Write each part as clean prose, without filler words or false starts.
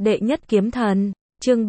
Đệ nhất kiếm thần, chương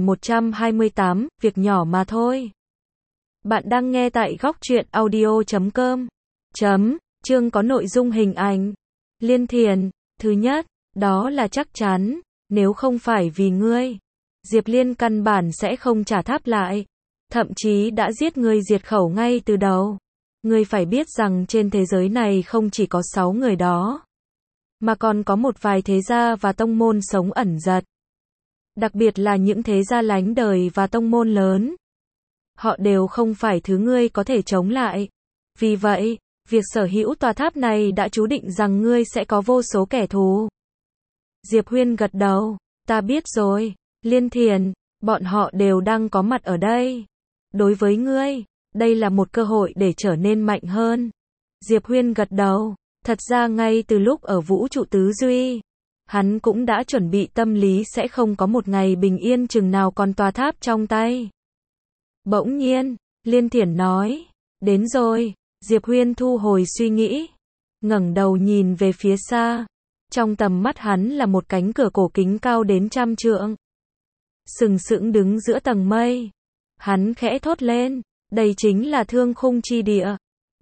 3128, việc nhỏ mà thôi. Bạn đang nghe tại góc truyện audio.com. Chương có nội dung hình ảnh. Liên Thiền, thứ nhất, đó là chắc chắn, nếu không phải vì ngươi, Diệp Liên căn bản sẽ không trả tháp lại. Thậm chí đã giết ngươi diệt khẩu ngay từ đầu. Ngươi phải biết rằng trên thế giới này không chỉ có 6 người đó, mà còn có một vài thế gia và tông môn sống ẩn giật. Đặc biệt là những thế gia lánh đời và tông môn lớn. Họ đều không phải thứ ngươi có thể chống lại. Vì vậy, việc sở hữu tòa tháp này đã chú định rằng ngươi sẽ có vô số kẻ thù. Diệp Huyên gật đầu, ta biết rồi, Liên Thiền, bọn họ đều đang có mặt ở đây. Đối với ngươi, đây là một cơ hội để trở nên mạnh hơn. Diệp Huyên gật đầu, thật ra ngay từ lúc ở vũ trụ tứ duy, hắn cũng đã chuẩn bị tâm lý sẽ không có một ngày bình yên chừng nào còn tòa tháp trong tay. Bỗng nhiên, Liên Thiển nói, đến rồi. Diệp Huyên thu hồi suy nghĩ, ngẩng đầu nhìn về phía xa. Trong tầm mắt hắn là một cánh cửa cổ kính cao đến 100 trượng, sừng sững đứng giữa tầng mây. Hắn khẽ thốt lên, đây chính là Thương Khung chi địa.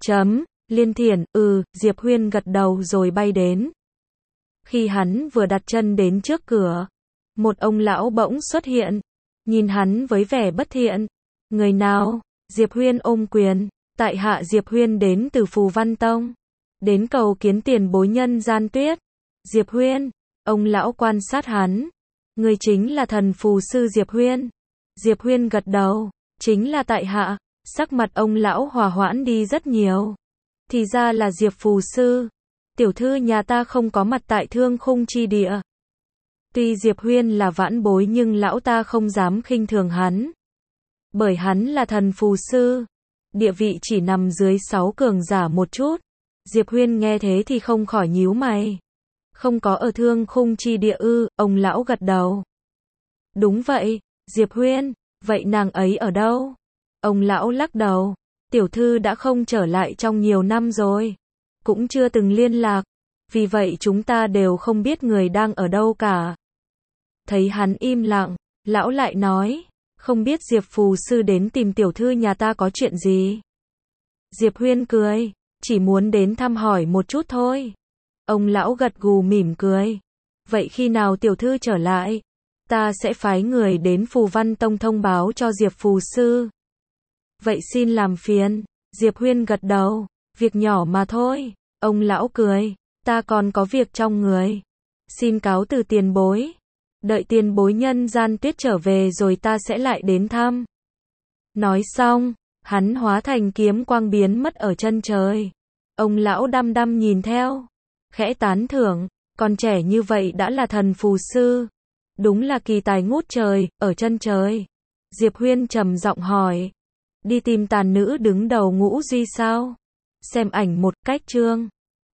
Liên Thiển, Diệp Huyên gật đầu rồi bay đến. Khi hắn vừa đặt chân đến trước cửa, một ông lão bỗng xuất hiện, nhìn hắn với vẻ bất thiện. Người nào? Diệp Huyên ôm quyền, tại hạ Diệp Huyên đến từ Phù Văn Tông, đến cầu kiến tiền bối Nhân Gian Tuyết. Diệp Huyên, ông lão quan sát hắn, người chính là thần phù sư Diệp Huyên. Diệp Huyên gật đầu, chính là tại hạ. Sắc mặt ông lão hòa hoãn đi rất nhiều. Thì ra là Diệp phù sư. Tiểu thư nhà ta không có mặt tại Thương Khung chi địa. Tuy Diệp Huyên là vãn bối nhưng lão ta không dám khinh thường hắn. Bởi hắn là thần phù sư, địa vị chỉ nằm dưới 6 cường giả một chút. Diệp Huyên nghe thế thì không khỏi nhíu mày. Không có ở Thương Khung chi địa ư? Ông lão gật đầu. Đúng vậy, Diệp Huyên, vậy nàng ấy ở đâu? Ông lão lắc đầu, tiểu thư đã không trở lại trong nhiều năm rồi, cũng chưa từng liên lạc, vì vậy chúng ta đều không biết người đang ở đâu cả. Thấy hắn im lặng, lão lại nói, không biết Diệp phù sư đến tìm tiểu thư nhà ta có chuyện gì? Diệp Huyên cười, chỉ muốn đến thăm hỏi một chút thôi. Ông lão gật gù mỉm cười, vậy khi nào tiểu thư trở lại, ta sẽ phái người đến Phù Văn Tông thông báo cho Diệp phù sư. Vậy xin làm phiền. Diệp Huyên gật đầu, việc nhỏ mà thôi. Ông lão cười, ta còn có việc trong người. Xin cáo từ tiền bối. Đợi tiền bối Nhân Gian Tuyết trở về rồi ta sẽ lại đến thăm. Nói xong, hắn hóa thành kiếm quang biến mất ở chân trời. Ông lão đăm đăm nhìn theo, khẽ tán thưởng, còn trẻ như vậy đã là thần phù sư. Đúng là kỳ tài ngút trời, ở chân trời. Diệp Huyên trầm giọng hỏi, đi tìm tàn nữ đứng đầu Ngũ Duy sao? Xem ảnh một cách chương.